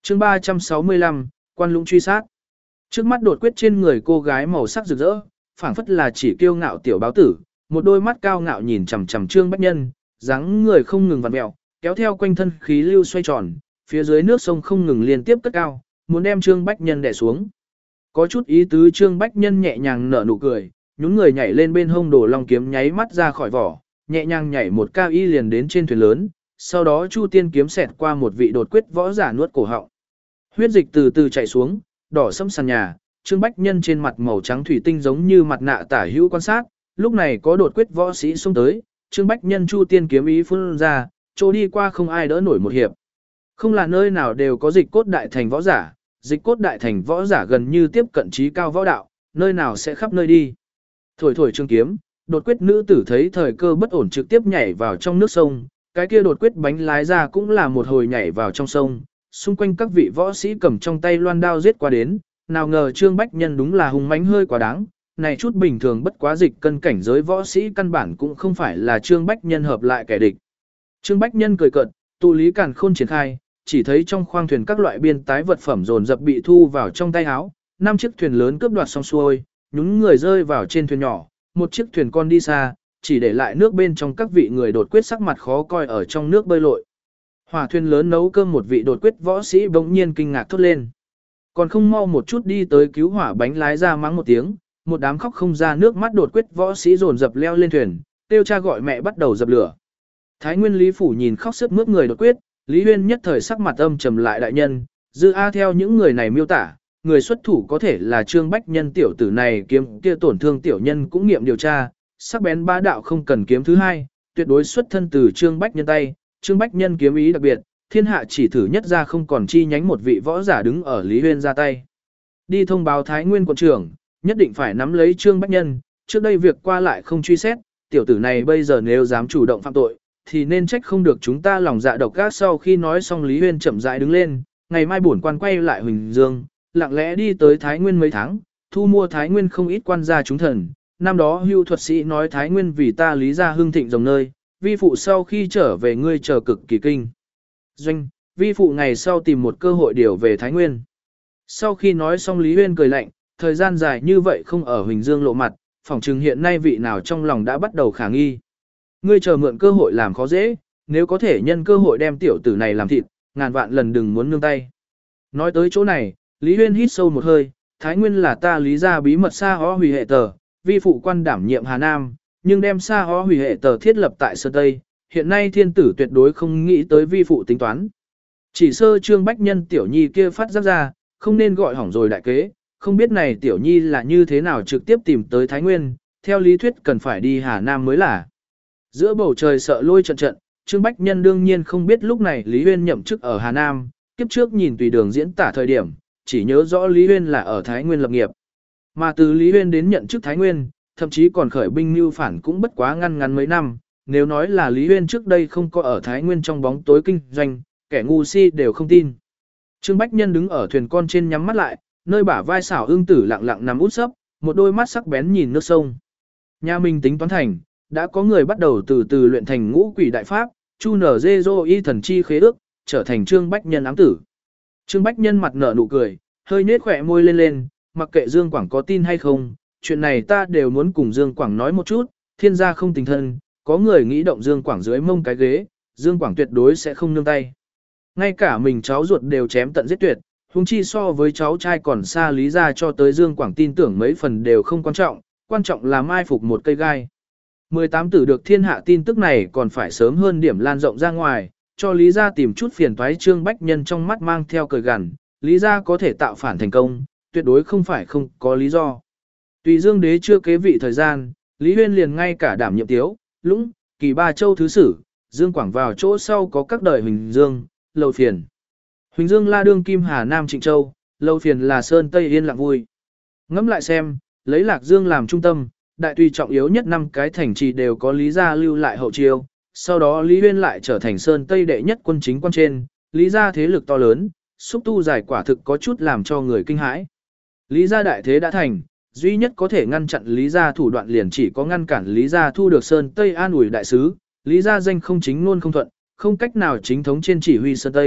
chương 365, quan lũng truy sát. Trước mắt đột quyết trên người cô gái màu sắc rực rỡ, phảng phất là chỉ kiêu ngạo tiểu báo tử, một đôi mắt cao ngạo nhìn chằm chằm Trương Bách Nhân, dáng người không ngừng vặn mèo, kéo theo quanh thân khí lưu xoay tròn, phía dưới nước sông không ngừng liên tiếp cất cao, muốn đem Trương Bách Nhân đè xuống. Có chút ý tứ Trương Bách Nhân nhẹ nhàng nở nụ cười, nhún người nhảy lên bên hông Đồ Long kiếm nháy mắt ra khỏi vỏ, nhẹ nhàng nhảy một cao y liền đến trên thuyền lớn, sau đó Chu Tiên kiếm xẹt qua một vị đột quyết võ giả nuốt cổ họng. Huyết dịch từ từ chảy xuống, đỏ sẫm sàn nhà, Trương Bách Nhân trên mặt màu trắng thủy tinh giống như mặt nạ tả hữu quan sát, lúc này có đột quyết võ sĩ xông tới, Trương Bách Nhân Chu Tiên kiếm ý phun ra, chỗ đi qua không ai đỡ nổi một hiệp. Không là nơi nào đều có dịch cốt đại thành võ giả, dịch cốt đại thành võ giả gần như tiếp cận trí cao võ đạo, nơi nào sẽ khắp nơi đi. Thổi thổi trường kiếm, đột quyết nữ tử thấy thời cơ bất ổn trực tiếp nhảy vào trong nước sông, cái kia đột quyết bánh lái ra cũng là một hồi nhảy vào trong sông, xung quanh các vị võ sĩ cầm trong tay loan đao giết qua đến, nào ngờ Trương Bách Nhân đúng là hung mãnh hơi quá đáng, này chút bình thường bất quá dịch cân cảnh giới võ sĩ căn bản cũng không phải là Trương Bách Nhân hợp lại kẻ địch. Trương Bách Nhân cười cợt, tụ lý càn khôn triển khai, chỉ thấy trong khoang thuyền các loại biên tái vật phẩm dồn dập bị thu vào trong tay áo, 5 chiếc thuyền lớn cướp đoạt xong xuôi, nhún người rơi vào trên thuyền nhỏ, một chiếc thuyền con đi xa, chỉ để lại nước bên trong các vị người đột quyết sắc mặt khó coi ở trong nước bơi lội. Hỏa thuyền lớn nấu cơm một vị đột quyết võ sĩ bỗng nhiên kinh ngạc thốt lên. Còn không mau một chút đi tới cứu hỏa bánh lái ra mắng một tiếng, một đám khóc không ra nước mắt đột quyết võ sĩ dồn dập leo lên thuyền, kêu cha gọi mẹ bắt đầu dập lửa. Thái Nguyên Lý Phủ nhìn khóc sướt mướt người đột quyết, Lý Huyên nhất thời sắc mặt âm trầm lại đại nhân, dư A theo những người này miêu tả, người xuất thủ có thể là Trương Bách Nhân tiểu tử này kiếm kia tổn thương tiểu nhân cũng nghiệm điều tra, sắc bén bá đạo không cần kiếm thứ hai, tuyệt đối xuất thân từ Trương Bách Nhân tay, Trương Bách Nhân kiếm ý đặc biệt, thiên hạ chỉ thử nhất ra không còn chi nhánh một vị võ giả đứng ở Lý Huyên ra tay. Đi thông báo Thái Nguyên quận trưởng, nhất định phải nắm lấy Trương Bách Nhân, trước đây việc qua lại không truy xét, tiểu tử này bây giờ nếu dám chủ động phạm tội, thì nên trách không được chúng ta lòng dạ độc ác. Sau khi nói xong Lý Huyên chậm rãi đứng lên, ngày mai bổn quan quay lại Huỳnh Dương, lặng lẽ đi tới Thái Nguyên mấy tháng, thu mua Thái Nguyên không ít quan gia chúng thần. Năm đó hưu thuật sĩ nói Thái Nguyên vì ta Lý gia hưng thịnh rồng nơi, vi phụ sau khi trở về ngươi chờ cực kỳ kinh doanh, vi phụ ngày sau tìm một cơ hội điều về Thái Nguyên. Sau khi nói xong Lý Huyên cười lạnh, thời gian dài như vậy không ở Huỳnh Dương lộ mặt, phỏng chừng hiện nay vị nào trong lòng đã bắt đầu khả nghi. Ngươi chờ mượn cơ hội làm khó dễ, nếu có thể nhân cơ hội đem tiểu tử này làm thịt, ngàn vạn lần đừng muốn nương tay. Nói tới chỗ này, Lý Huyên hít sâu một hơi, Thái Nguyên là ta Lý gia bí mật Sa Hó Hủy hệ tờ, vi phụ quan đảm nhiệm Hà Nam, nhưng đem Sa Hó Hủy hệ tờ thiết lập tại Sơn Tây, hiện nay thiên tử tuyệt đối không nghĩ tới vi phụ tính toán. Chỉ sơ Trương Bách Nhân tiểu nhi kia phát giác ra, không nên gọi hỏng rồi đại kế, không biết này tiểu nhi là như thế nào trực tiếp tìm tới Thái Nguyên, theo lý thuyết cần phải đi Hà Nam mới là. Giữa bầu trời sợ lôi trận trận, Trương Bách Nhân đương nhiên không biết lúc này Lý Huyên nhậm chức ở Hà Nam, kiếp trước nhìn tùy đường diễn tả thời điểm, chỉ nhớ rõ Lý Huyên là ở Thái Nguyên lập nghiệp. Mà từ Lý Huyên đến nhận chức Thái Nguyên, thậm chí còn khởi binh mưu phản cũng bất quá ngăn mấy năm, nếu nói là Lý Huyên trước đây không có ở Thái Nguyên trong bóng tối kinh doanh, kẻ ngu si đều không tin. Trương Bách Nhân đứng ở thuyền con trên nhắm mắt lại, nơi bả vai xảo ương tử lặng lặng nằm út sấp, một đôi mắt sắc bén nhìn nước sông. Nhà mình tính toán thành, đã có người bắt đầu từ từ luyện thành ngũ quỷ đại pháp, chu nở dê dô y thần chi khế ước, trở thành Trương Bách Nhân ám tử. Trương Bách Nhân mặt nở nụ cười, hơi nết khỏe môi lên, mặc kệ Dương Quảng có tin hay không, chuyện này ta đều muốn cùng Dương Quảng nói một chút, thiên gia không tình thân, có người nghĩ động Dương Quảng dưới mông cái ghế, Dương Quảng tuyệt đối sẽ không nương tay. Ngay cả mình cháu ruột đều chém tận giết tuyệt, huống chi so với cháu trai còn xa Lý gia cho tới Dương Quảng tin tưởng mấy phần đều không quan trọng là mai phục một cây gai. 18 tử được thiên hạ tin tức này còn phải sớm hơn điểm lan rộng ra ngoài, cho Lý gia tìm chút phiền toái. Trương Bách Nhân trong mắt mang theo cười gằn, Lý gia có thể tạo phản thành công, tuyệt đối không phải không có lý do. Tùy Dương đế chưa kế vị thời gian, Lý Huyên liền ngay cả đảm nhiệm tiếu, lũng, kỳ ba châu thứ sử, Dương Quảng vào chỗ sau có các đời Huỳnh Dương, Lầu Phiền. Huỳnh Dương là đương kim Hà Nam Trịnh Châu, Lầu Phiền là Sơn Tây Yên Lặng Vui. Ngẫm lại xem, lấy Lạc Dương làm trung tâm, đại tùy trọng yếu nhất 5 cái thành trì đều có Lý gia lưu lại hậu chiêu, sau đó Lý Huyên lại trở thành Sơn Tây đệ nhất quân chính quan trên, Lý gia thế lực to lớn, xúc tu giải quả thực có chút làm cho người kinh hãi. Lý gia đại thế đã thành, duy nhất có thể ngăn chặn Lý gia thủ đoạn liền chỉ có ngăn cản Lý gia thu được Sơn Tây an ủi đại sứ, Lý gia danh không chính luôn không thuận, không cách nào chính thống trên chỉ huy Sơn Tây,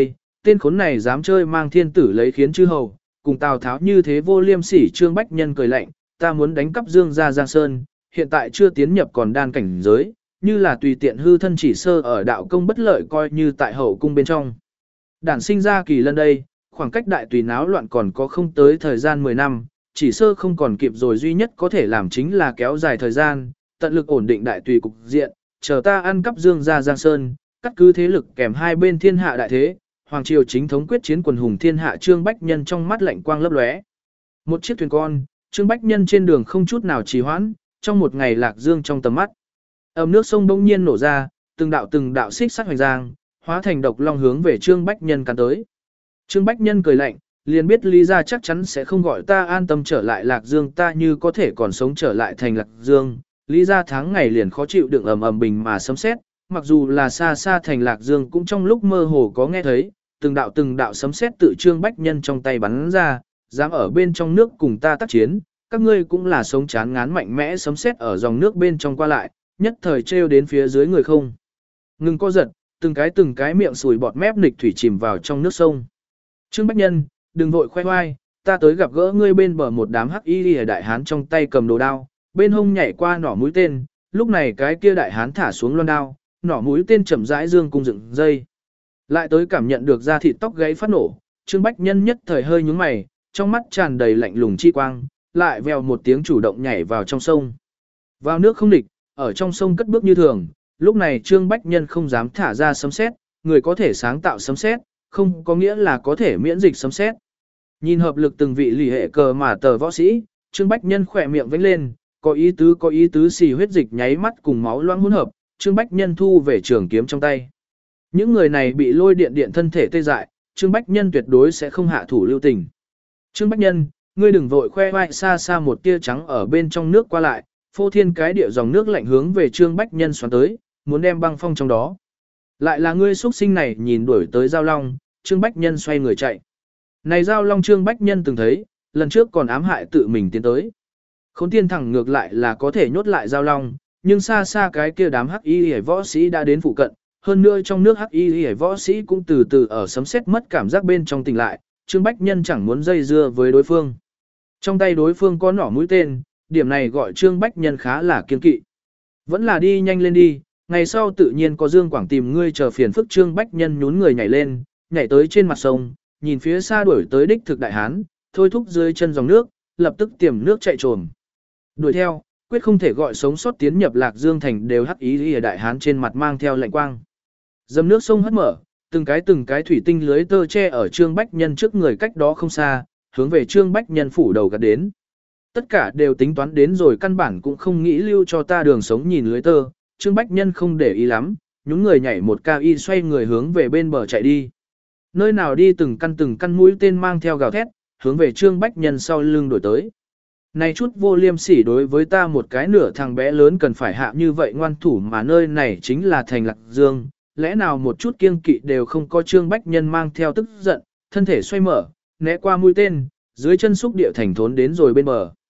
tên khốn này dám chơi mang thiên tử lấy khiến chư hầu, cùng Tào Tháo như thế vô liêm sỉ. Trương Bách Nhân cười lạnh, ta muốn đánh cắp Dương gia Giang Sơn, hiện tại chưa tiến nhập còn đan cảnh giới, như là tùy tiện hư thân chỉ sơ ở đạo công bất lợi coi như tại hậu cung bên trong. Đản sinh ra kỳ lân đây, khoảng cách đại tùy náo loạn còn có không tới thời gian 10 năm, chỉ sơ không còn kịp rồi, duy nhất có thể làm chính là kéo dài thời gian, tận lực ổn định đại tùy cục diện, chờ ta ăn cắp Dương gia Giang Sơn, cắt cứ thế lực kèm hai bên thiên hạ đại thế, hoàng triều chính thống quyết chiến quần hùng thiên hạ. Trương Bách Nhân trong mắt lạnh quang lấp lóe. Một chiếc thuyền con, Trương Bách Nhân trên đường không chút nào trì hoãn, trong một ngày Lạc Dương trong tầm mắt. Ầm nước sông bỗng nhiên nổ ra, từng đạo xích sắt hoành giang, hóa thành độc long hướng về Trương Bách Nhân cắn tới. Trương Bách Nhân cười lạnh, liền biết Lý gia chắc chắn sẽ không gọi ta an tâm trở lại Lạc Dương, ta như có thể còn sống trở lại thành Lạc Dương. Lý gia tháng ngày liền khó chịu đựng ầm bình mà sấm sét, mặc dù là xa xa thành Lạc Dương cũng trong lúc mơ hồ có nghe thấy, từng đạo sấm sét tự Trương Bách Nhân trong tay bắn ra, dám ở bên trong nước cùng ta tác chiến, các ngươi cũng là sống chán ngán. Mạnh mẽ sấm sét ở dòng nước bên trong qua lại, nhất thời trêu đến phía dưới người không ngừng co giật, từng cái miệng sùi bọt mép nịch thủy chìm vào trong nước sông. Trương Bách Nhân, đừng vội khoe khoai, ta tới gặp gỡ ngươi. Bên bờ một đám hắc y đại hán trong tay cầm đồ đao, bên hông nhảy qua nỏ mũi tên, lúc này cái kia đại hán thả xuống loan đao, nỏ mũi tên chậm rãi dương cung dựng dây. Lại tới cảm nhận được da thịt tóc gáy phát nổ, Trương Bách Nhân nhất thời hơi nhướng mày, trong mắt tràn đầy lạnh lùng chi quang, lại vèo một tiếng chủ động nhảy vào trong sông. Vào nước không địch, ở trong sông cất bước như thường, lúc này Trương Bách Nhân không dám thả ra sấm sét, người có thể sáng tạo sấm sét, không có nghĩa là có thể miễn dịch sấm sét. Nhìn hợp lực từng vị lì hệ cờ mà tờ võ sĩ, Trương Bách Nhân khỏe miệng vẫy lên, có ý tứ xì huyết dịch nháy mắt cùng máu loãng hỗn hợp, Trương Bách Nhân thu về trường kiếm trong tay. Những người này bị lôi điện thân thể tê dại, Trương Bách Nhân tuyệt đối sẽ không hạ thủ lưu tình. Trương Bách Nhân, ngươi đừng vội khoe vai. Xa xa một tia trắng ở bên trong nước qua lại, phô thiên cái địa dòng nước lạnh hướng về Trương Bách Nhân xoắn tới, muốn đem băng phong trong đó. Lại là ngươi xuất sinh này. Nhìn đuổi tới Giao Long, Trương Bách Nhân xoay người chạy. Này Giao Long Trương Bách Nhân từng thấy, lần trước còn ám hại tự mình tiến tới. Khốn tiên thẳng ngược lại là có thể nhốt lại Giao Long, nhưng xa xa cái kia đám hắc y võ sĩ đã đến phụ cận, hơn nữa trong nước hắc y võ sĩ cũng từ từ ở sấm sét mất cảm giác bên trong tỉnh lại. Trương Bách Nhân chẳng muốn dây dưa với đối phương. Trong tay đối phương có nỏ mũi tên, điểm này gọi Trương Bách Nhân khá là kiên kỵ. Vẫn là đi nhanh lên đi, ngày sau tự nhiên có Dương Quảng tìm ngươi chờ phiền phức. Trương Bách Nhân nhún người nhảy lên, nhảy tới trên mặt sông, nhìn phía xa đuổi tới đích thực đại hán, thôi thúc dưới chân dòng nước, lập tức tiềm nước chạy trồm. Đuổi theo, quyết không thể gọi sống sót tiến nhập Lạc Dương thành. Đều hắc ý đại hán trên mặt mang theo lạnh quang. Dầm nước sông hất mở, từng cái thủy tinh lưới tơ che ở Trương Bách Nhân trước người cách đó không xa, hướng về Trương Bách Nhân phủ đầu gạt đến. Tất cả đều tính toán đến rồi, căn bản cũng không nghĩ lưu cho ta đường sống. Nhìn lưới tơ, Trương Bách Nhân không để ý lắm, nhún người nhảy một cao y xoay người hướng về bên bờ chạy đi. Nơi nào đi từng căn mũi tên mang theo gào thét, hướng về Trương Bách Nhân sau lưng đổi tới. Này chút vô liêm sỉ, đối với ta một cái nửa thằng bé lớn cần phải hạ như vậy ngoan thủ, mà nơi này chính là thành Lạc Dương, lẽ nào một chút kiêng kỵ đều không có. Trương Bách Nhân mang theo tức giận, thân thể xoay mở, né qua mũi tên, dưới chân xúc địa thành thốn đến rồi bên bờ.